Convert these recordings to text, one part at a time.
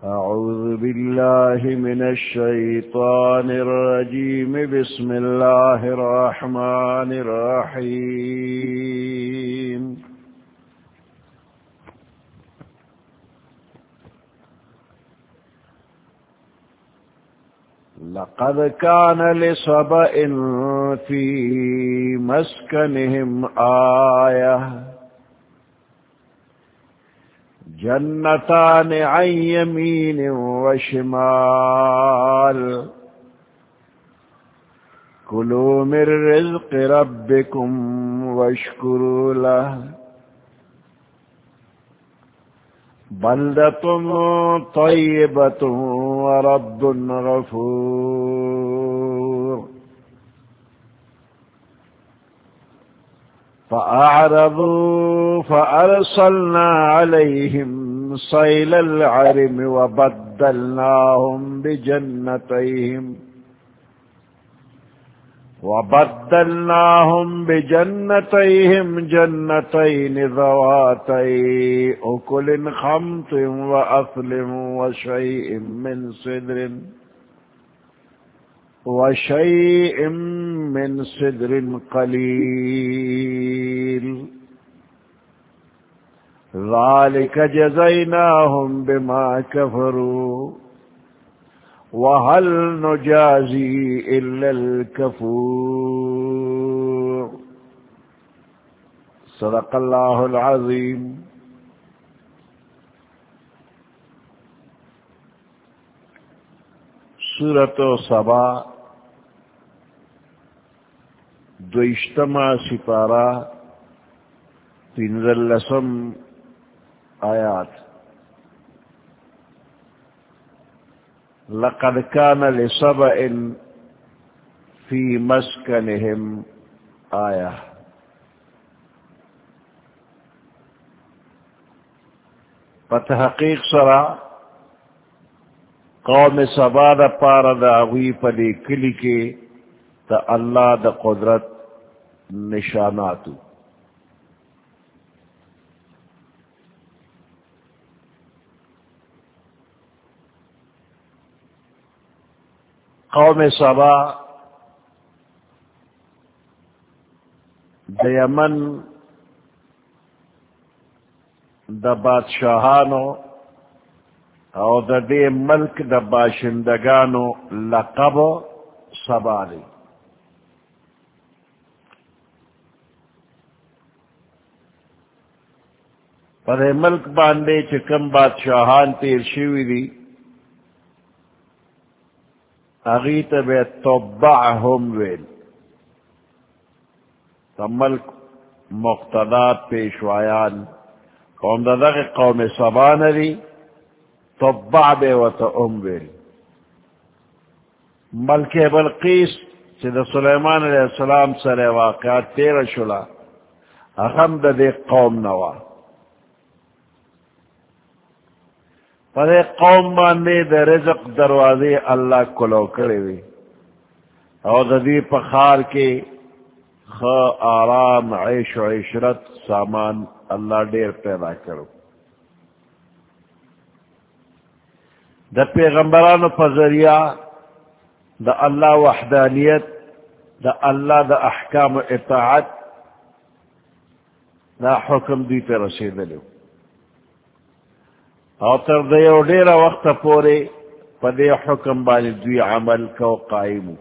أعوذ بالله من الشيطان الرجيم بسم الله الرحمن الرحيم لقد كان لسبإ في مسكنهم آية جنتان عن يمين وشمال كلوا من رزق ربكم واشكروا له بلدة طيبة ورب غفور فأعرضوا فأرسلنا عليهم صيل العرم وبدلناهم بجنتيهم جنتين ذواتي أكل خمط وأثل وشيء من صدر قليل ذلك جزيناهم بما كفروا وهل نجازي إلا الكفور صدق الله العظيم. سورة سبا دوشتما سپارہ تنزلسم آیات. لقد كان لسبإ في مسكنهم آية. فتحقیق سرا قوم سبا دا پارا دا اغوی پدی کلی کے تا اللہ دا قدرت نشاناتو. قوم سبا دا یمن دا بادشاہانو او دا دے ملک دا باشندگانو لقب سبالی. پر ملک باندے چکم بادشاہان تیر شوی دی اغیت بے تبعہم ویل. تا ملک مقتدات پیشوایان قوم دا دغی قوم سبان دی تبع بے و تا ویل. ملک بلقیس چی دا سلیمان علیہ السلام سر واقعات تیر شلا اخم دا دے قوم نوا. پر قوم باندے دا رزق دروازے اللہ کلو کرے وی او دا دی پخار کے آرام عیش و عشرت سامان اللہ دیر پیدا کرو. دا پیغمبرانو پا ذریعہ دا اللہ وحدانیت دا اللہ دا احکام و اطاعت دا حکم دی پہ رسیدلو او تر دیو دیر وقت پورے پا دی حکم بانی دوی عمل کو قائمو.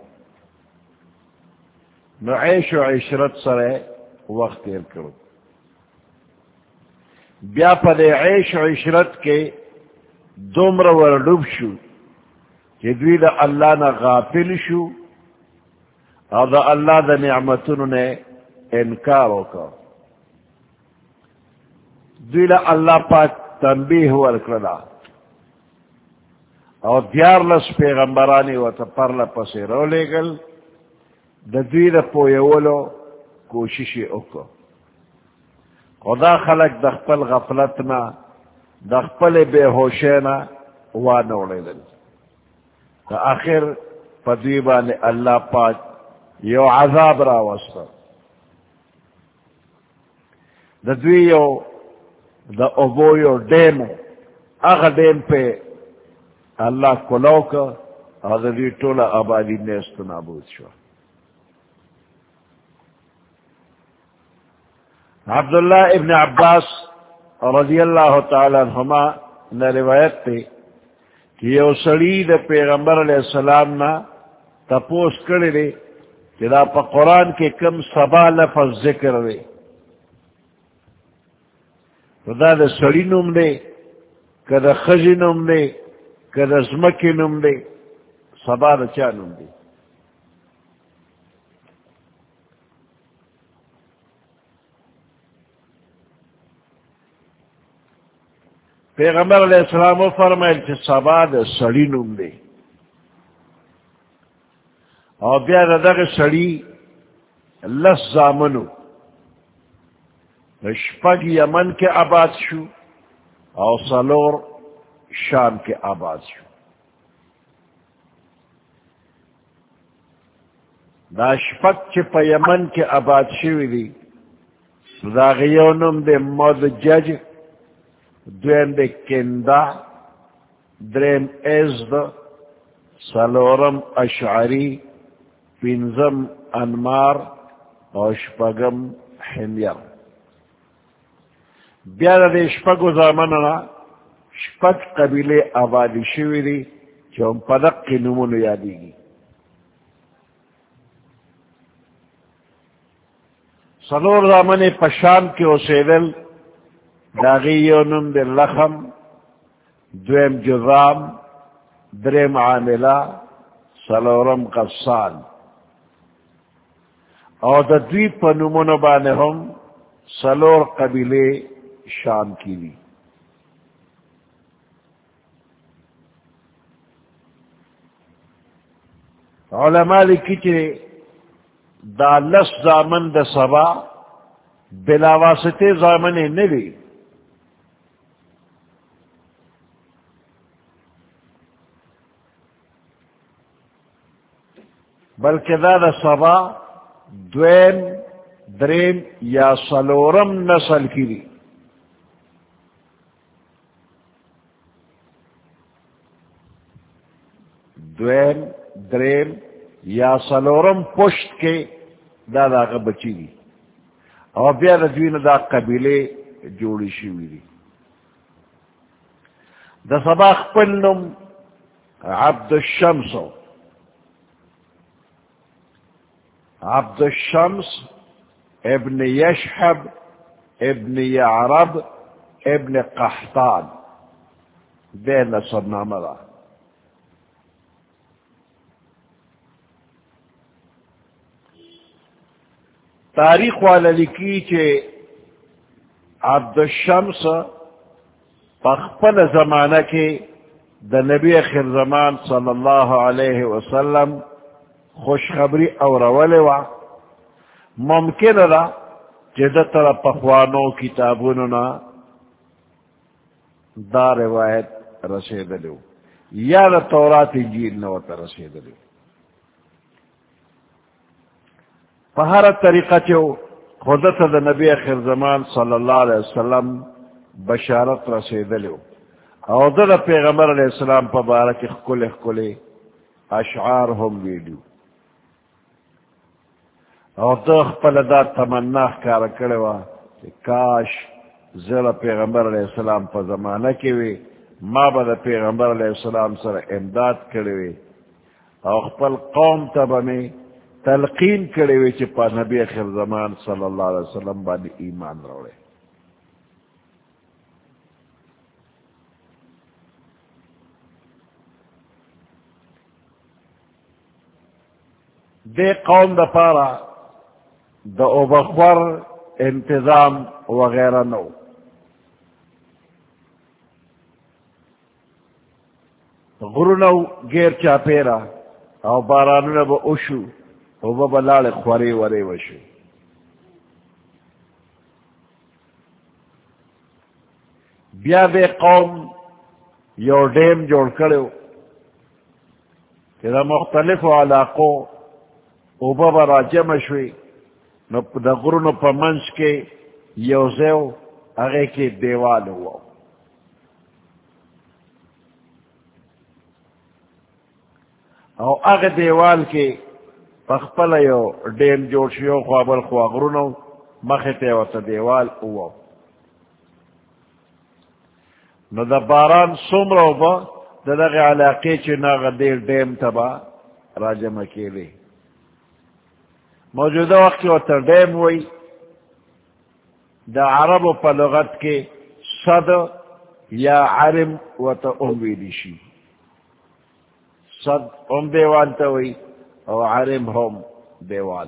نو عیش و عشرت سرے وقت تیر کرو. بیا پا دی عیش و عشرت کے دومر وردوب شو کہ دوی دا اللہ نا غافل شو او دا اللہ دا نعمتون نے انکار ہوکا. دوی دا اللہ پاک تنبیہ ورکرلا او دیارلس پیغمبرانی و تا پرلا پسی رو لے گل دا دوی دا پویولو کوششی اکو. خدا خلق دا خپل غفلتنا دا خپل بے ہوشینا وانوڑے دل. تا آخر پا دوی بانے اللہ پاک یو عذاب را وستا. دا دوی یو دا اوبو یو ڈیم اغا ڈیم پہ اللہ کلو کا حضری ٹولا آبادی نیست نابود شو. عبداللہ ابن عباس رضی اللہ تعالی عنہما نے روایت تے کہ یہ سڑی دا پیغمبر علیہ السلام نا تپوس کرے دے کہ دا پا قرآن کے کم سبا لفظ ذکر دے دا دا سڑی نم دے کہ دا خزی نم دے کہ دا زمکی نم دے سبا دا چا نم دے. پیغمبر علیہ السلام فرمائل کہ سبا دا سڑی نم دے اور بیا دا دا سڑی لس زامنو شپگ یمن کے آباد شو اور سلور شام کے آباد شو. دا شپگ چپ یمن کے آباد شوی دی دا غیونم دے مدجج دویم دے کندا درم ازد سلورم اشعری پینزم انمار اور شپگم حمیر. بیاد دے شپگو زامننا شپگ قبیلے آبادی شوی دی چون پدق کی نمونو یادی گی. سلور زامن پشام کے اسیدل داغیونم دے لخم دویم جرام درم عاملہ سلورم قصان اور دا دوی پا نمونو بانے ہم سلور قبیلے شام کی لی. علماء لکی چرے دا لس زامن دا سبا بلا واسطے زامن نوی بلکہ دا سبا دویم دریم یا سلورم نسل کی لی. دویم دریم یا سلورم پشت کے دا بچی دی اور بیا دوین دا قبیلے جوڑی شوی دی. دا سبا خپلنم عبد الشمس عبد الشمس ابن یشحب ابن یعرب ابن قحطان دے نصب نامہ دا. تاریخ والا لکی چے عبد الشمس پخپل زمانہ کے دا نبی آخر زمان صلی اللہ علیہ وسلم خوشخبری اور اولوا ممکن را جدہ طرح پخوانوں کتابوننا دا روایت رسیدلو یا دا تورات انجیل نوتا رسیدلو. پہارا طریقہ چو خودت دا نبی آخر زمان صلی اللہ علیہ وسلم بشارت رسیدلو اور دا پیغمبر علیہ السلام پا بارک اخکل اشعار ہم ویڈیو اور دخ پلدا تمنا کار کروا کہ کاش زر پیغمبر علیہ السلام پا زمانہ کی وی ما با پیغمبر علیہ السلام سر امداد کروی اور پل قوم تبا میں تلقین کروی چی پا نبی آخر زمان صلی اللہ علیہ وسلم بانی ایمان روڑے. دے قوم دا پارا دا اوبخور انتظام وغیرہ نو. غرونو گیر چاپیرا او بارانو با اشو او با بلال خوری وری وشو. بیا دے قوم یو ڈیم جوڑ کرو کہ دا مختلف علاقوں او با راجم شوی نو دا غرونو پا منش کے یوزیو اگے کے دیوال ہوا. او اغ دیوال کے پخپل یو ڈیم جوڑ شیو خوابل خواغرونو مختے وتا دیوال او نو دا باران سمرو با دا دغی علاقی چی ناغ دیر ڈیم تبا راجم کیلی موجودہ وقت وتا ڈیم وی دا عرب پا لغت کے صد یا عرم وتا ویلی شی صد دیوال تا وی او عرم هم دیوال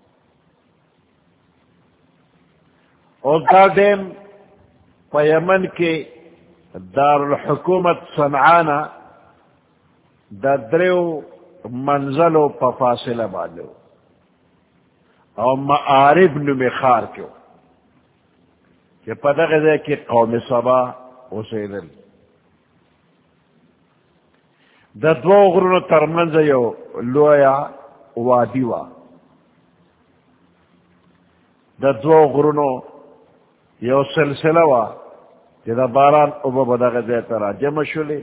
او دا ڈیم پا یمن کے دار الحکومت صنعانا دا دریو منزلو پا فاصلہ بالو او معارب نمی خار کیو کہ پتہ غزے کی قوم سبا اسیدل دا دو غرونو ترمنز یو لویا وادیوا دا دو غرونو یو سلسلہ وا دا باران اوبا بدا غزے ترا جمع شلی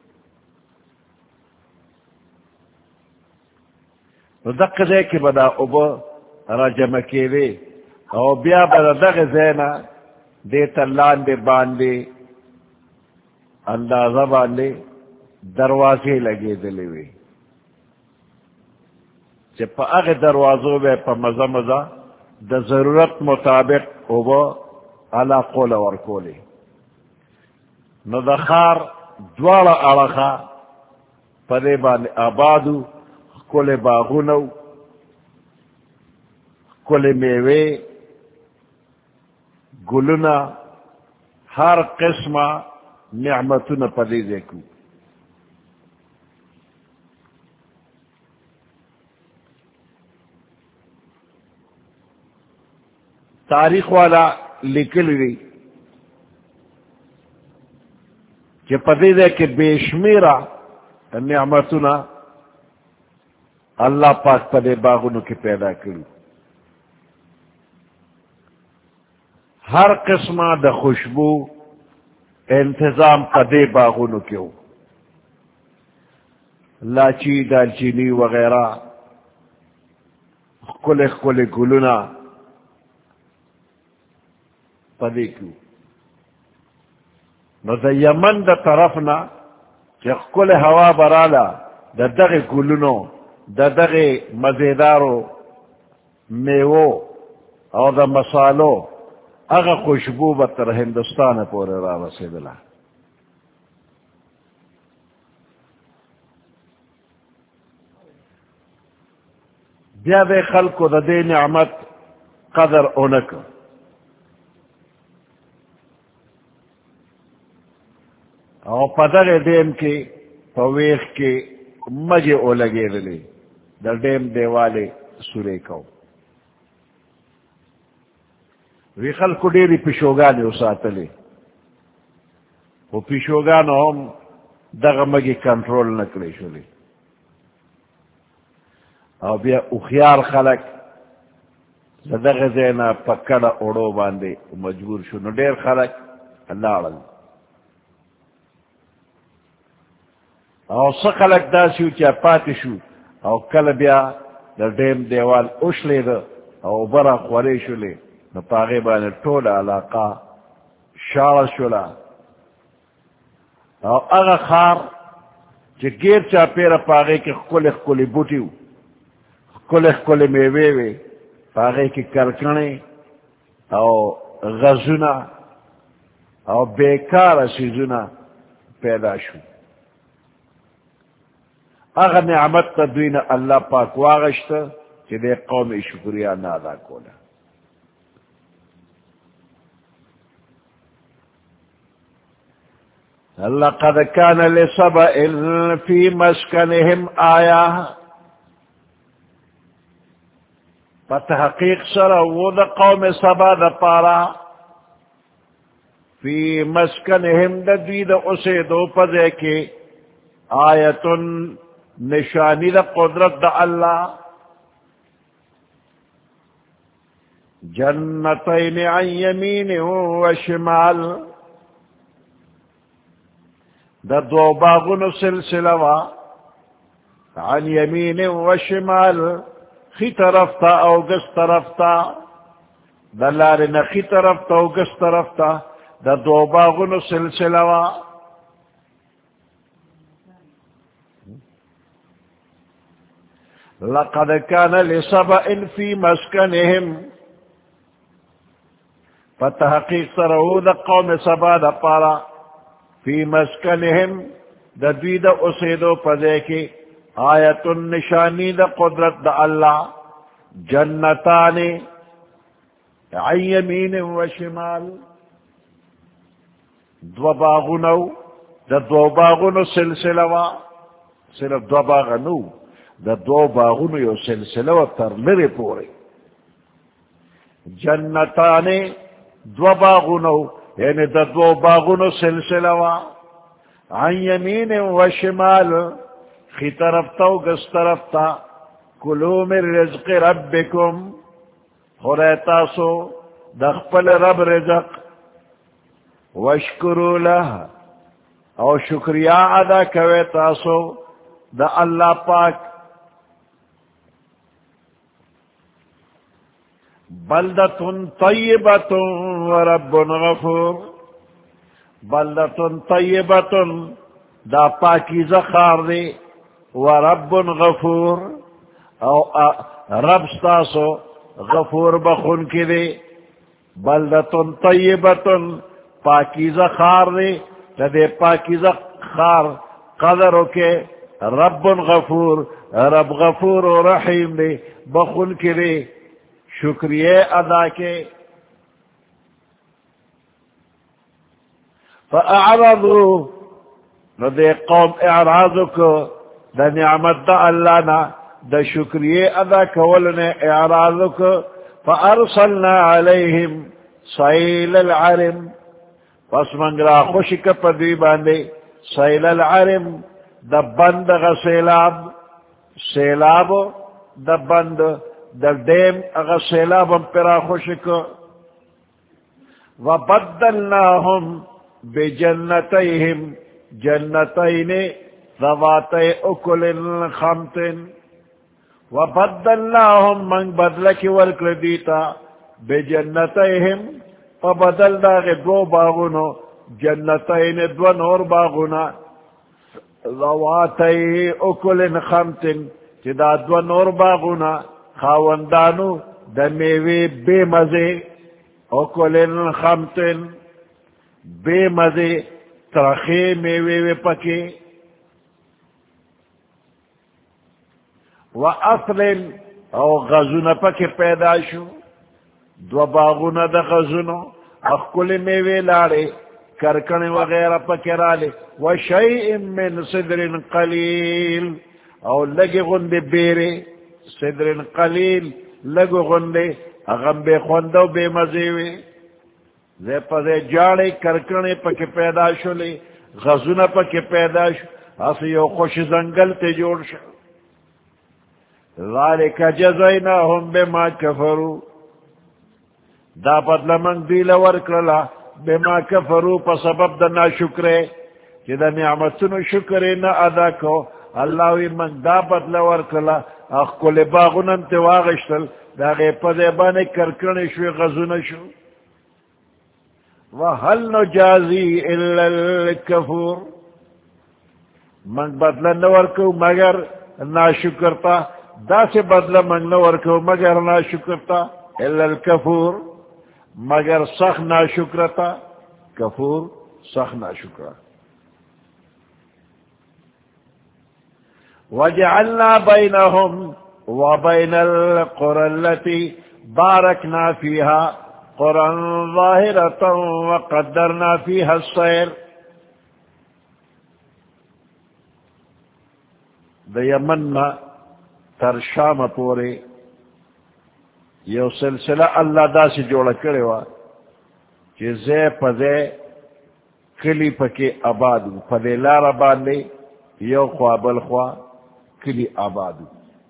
دق دے کی بدا اوبا را جمع کیوے او بیا بدا دا غزینا دے تلان دے باندے اندازہ باندے دروازے لگے دلوے چھ پا اغ دروازوں بے پا مزا مزا دا ضرورت مطابق اوبا علا قول ورکولے نو دا خار دوارا عرخا پدے باندے آبادو کل باغونو کل میوے گلنا ہر قسم نعمتنا پدے دیکھو تاریخ والا لکل گئی کہ پدے دے کہ بے شمیرہ نعمتنا اللہ پاک پدے باغونو کے پیدا کرو ہر قسم دا خوشبو انتظام پدے باغونو کیو لاچی دالچینی وغیرہ کل کل گلنا پدے کیو نو دا یمن دا طرفنا چی کل ہوا برالا دا دغی گلنو دا دغی مزیدارو میوو او دا مسالو اگا خوشبو بتر ہندوستان پورے را رسیدلا بیا دے خلقو دا دے نعمت قدر اونک او پدغ دیم کے پویخ کے مجھے او لگے دلے در دیم دیوالے سورے کو وی خلقو دیری پیشوگانے اساتلے وہ پیشوگانو ہم دغ مگی کنٹرول نکلے شلے او بیا اخیار خلق دغ زینا پکڑا اوڑو باندے مجبور شو نو دیر خلق اللہ علیہ او سخلق دا سیو چا پاتی شو او کل بیا در دیم دیوال اوشلے دا او برا خوری شلے نو پاغی بانے طول علاقہ شار شلا او اغا خار چی گیر چا پیرا پاغی کی خکل خکل بوٹیو خکل خکل میوے پاغی کی کرکنے او غزونا او بیکار سیزونا پیدا شو اگر نعمت تدوین اللہ پاک واغشتا چی دے قوم شکریہ نادا کولا لقد كان لسبأ في مسكنهم آية فتحقیق سر وہ دا قوم سبا دا پارا فی مسکنہم دا دوی دا اسے دو پدے کے آیتن نشانی دا قدرت دا اللہ جنتین عن یمین و شمال دا دو باغن سلسلہ وا عن یمین و شمال خی طرف تا او گس طرف تا دا لارنا خی طرف تا او گس طرف تا دا دو باغن سلسلہ وا لقد كان لسبأ في مسكنهم فتحقیق سرہو دا قوم سبا دا پارا فی مسکنہم دا دوی دا اسیدو پدے کی آیت النشانی دا قدرت دا اللہ جنتانی عن یمین و شمال دو باغنو دا دو باغنو سلسلوا صرف دو باغنو دا دو باغنو یو سلسلوا تر لرے پورے جنتانی دو باغنو یعنی دا دو باغنو سلسلہ وا عن یمین و شمال خی طرف تا و گس طرف تا کلو من رزق ربکم خریتاسو دخپل رب رزق وشکرو لہ او شکریہ ادا کویتاسو دا اللہ پاک بلدتن طیبتن ورب غفور بلدتن طیبتن دا پاکیزہ خار دے ورب غفور او رب ستاسو غفور بخون کی دے بلدتن طیبتن پاکیزہ خار دے دے پاکیزہ خار قدرو کے رب غفور رب غفور و رحیم دے بخون کی دے شکریہ ادا کے فاعرضوا ندے قوم اعراض کو دا نعمت دا اللہ نا دا شکریہ ادا کولنے اعراض کو فارسلنا علیہم سیل العرم پس منگرا خوشک پدوی باندے سیل العرم دا بند غ سیلاب سیلاب دا بند دا دیم اغا سیلابم پرا خوشک وبدلناهم بجنتیہم جنتین ذواتی اکل خمت وبدلناهم من بدلک ورکل دیتا بجنتیہم فبدل داغ دو باغنو جنتین دو نور باغنا ذواتی اکل خمت چدا دو نور باغنا خاوندانو دا میوے بے مزے اکلن خمتن بے مزے ترخے میوے پکے و اصلن او غزون پکے پیدا شو دو باغون دا غزونو اخکل میوے لارے کرکن وغیرہ پکے رالے و شیئن من صدر قلیل او لگے غند بیرے صدر قلیل لگو غندے اغم بے خوندو بے مزیوے زی پزے جاڑے کرکنے پک پیدا شلے غزونہ پک پیدا شو اسی یو خوش زنگل تے جوڑ شو ذالک جزیناہم بما کفرو دا بدل من دیل ورکرلا بما کفرو پا سبب دا ناشکرے کہ دا نعمتنو شکرے نا ادا کو اللہ وی من دا بدل ورکرلا اخکل باغنن تے واغشتل دا غی پدے بانے کرکنے شوی غزون شو وَهَلْ نُجَازِي إِلَّا الْكَفُورِ من بدل نورکو مگر ناشکرتا دا سے بدل من نورکو مگر ناشکرتا إِلَّا الْكَفُورِ مگر سخ ناشکرتا کفور سخ ناشکرتا وَجَعَلْنَا بَيْنَهُمْ وَبَيْنَ الْقُرَى الَّتِي بَارَكْنَا فِيهَا قُرًى ظَاهِرَةً وَقَدَّرْنَا فِيهَا السَّيْرَ دا یمن تر شام پورے یو سلسلہ اللہ دا سے جوڑا کرے وا کہ زے پدے کلی پکے آبادو پدے لارا باندے یو خوا بالخوا کلی آبادو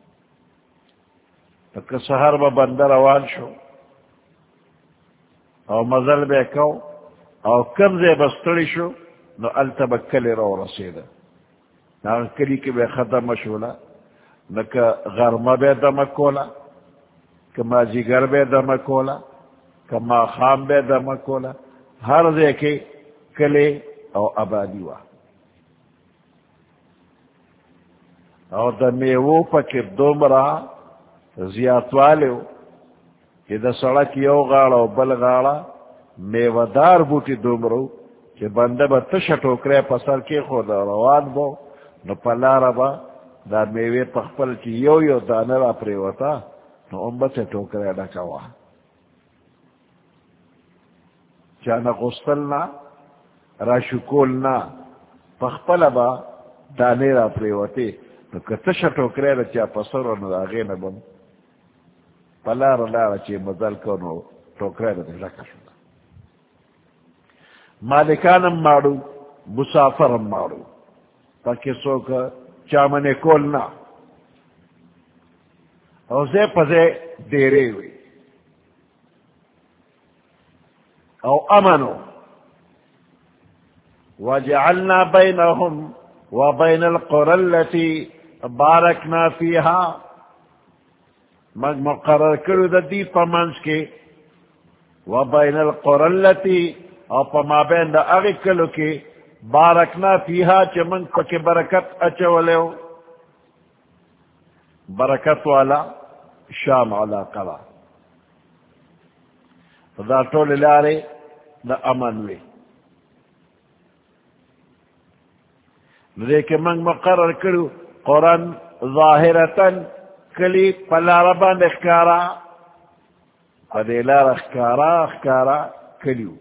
تک سہر با بندر روان شو او مزل بے کو او کم زے بستڑی شو نو التبا کلی رو رسیدہ نا کلی کی بے ختم شولا نکا غرمہ بے دمکولا کما جگر بے دمکولا کما خام بے دمکولا ہر دے کے کلے او آبادی وا اور دا میوو پکی دومرا زیادوالیو کہ دا سڑک یو غاڑا و بل غاڑا میودار بوٹی دومرو کہ بندہ با تش ٹوکرے پسر کی خود روان بو نو پلارا با دا میوے پخپل کی یو دانر اپری وطا نو امت ٹوکرے ڈکوا چانا غستلنا راشکولنا پخپل با دانر اپری وطی نو کتش ٹوکرے رچا پسر نو داغین بم پلارا لارا چی مدل کنو ٹوکرے ڈکا شو مالکانم مارو مسافرم مارو تاکہ سوک چامنے کولنا او زے پزے دیرے ہوئی او امنو وجعلنا بینہم وبین القرى التي بارکنا فیہا مقرر کرو دا دی پمانس کے وبین القرى التي او پا ما بین دا اغی کلو کی بارکنا فیہا چمنگ پکی برکت اچولیو برکت والا شام علاقہ لا دا طول لارے دا امن وی لیکن منگ مقرر کرو قرآن ظاہرتن کلی پلا ربان اخکارا پدیلار اخکارا کلیو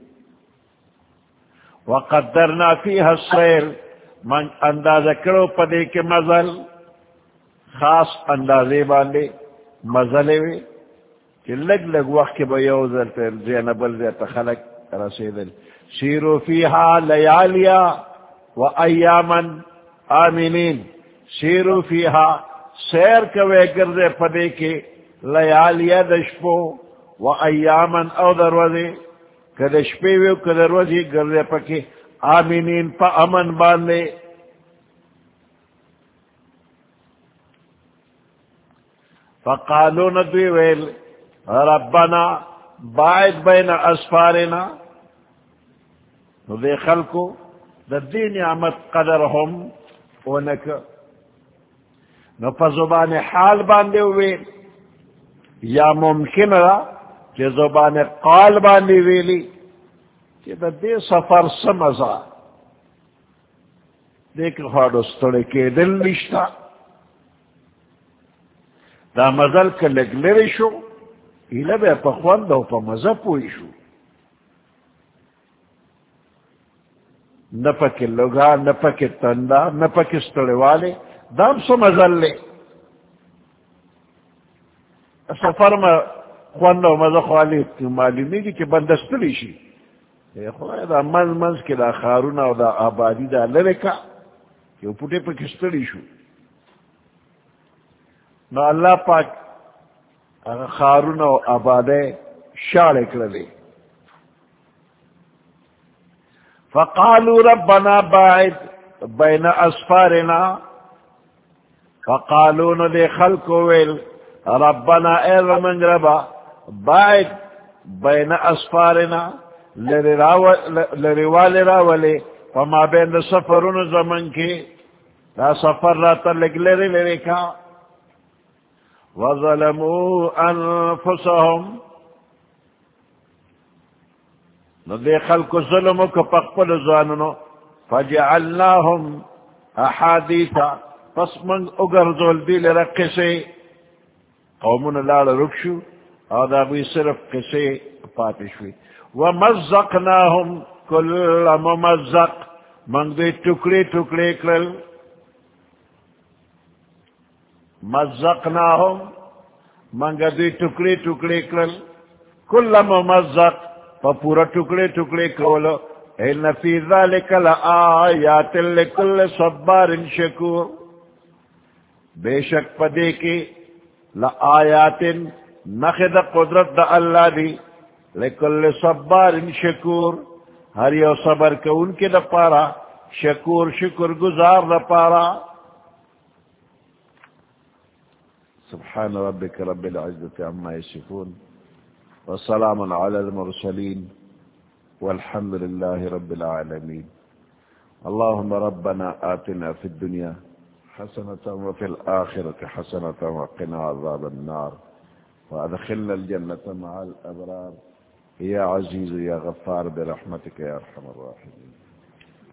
وقدرنا فيها السير من اندازہ کرو پدے کے مزل خاص اندازے باندے مزلے وے کہ لگ وقت کے بیوزل پر زینبل زیت خلق رسیدل سیرو فیہا لیالیا و ایاما آمینین سیرو فیہا سیر کوے گردے پدے کے لیالیا دشپو و ایاما او دروازے کدش پیویو کدروزی گردے پکی آمینین پا امن باندے فقالو ندوی ویل ربنا باعد بین اسفارنا نو دے خلقو دا دی نعمت قدرهم اونک نو پا زبان حال باندے ویل یا ممکن را کہ زبان قال باندی ویلی کہ دا دے سفر سمزا دیکھ خواڑو ستڑے کے دل نشتا دا مزل کا لگ لری شو ایلا بے پخوان دا پا مزا پوئی شو نپک لگا نپک تندا نپک ستڑے والے دام سو مزل لے سفر میں خواندہ و مزا خوالی مالی نہیں کہ بندستلی شی خواہ دا منز کے دا خارونا و دا آبادی دا لرکا کہ وہ پوٹے پا کستلی شو نو اللہ پاک خارونا و آبادے شاڑے کرلے فقالوا ربنا باعد بین اسفارنا فقالوا ندے خلقو ویل ربنا اے رمنگ ربا باعد بین اسفارنا لروالی راولی فما بین سفرون زمن کی دا سفر راتا لگ لری کا وظلموا انفسهم ندے خلق ظلمو کا پقبل زاننو فجعلناهم احادیثا پس من اگر زول دیل رقصے قومون لال رکشو اور دا بھی صرف قصے پاتشوی ومزقناهم کل ممزق من دے ٹکڑے ٹکڑے کرل مزقناهم من دے ٹکڑے ٹکڑے کرل کل ممزق پا پورا ٹکڑے ٹکڑے کرولو ان فی ذالک لآیات لکل صبار شکور بے شک پدے کے لآیات نخد قدرت دا اللہ دی لکل صبار شکور ہر یو صبر کے ان کے دا پارا شکور شکر گزار دا پارا سبحان ربك رب العزة عما يصفون وسلام على المرسلين والحمد لله رب العالمين. اللهم ربنا آتنا في الدنيا حسنة وفي الآخرة حسنة وقنا عذاب النار وأدخلنا الجنة مع الأبرار يا عزيز يا غفار برحمتك يا أرحم الراحمين.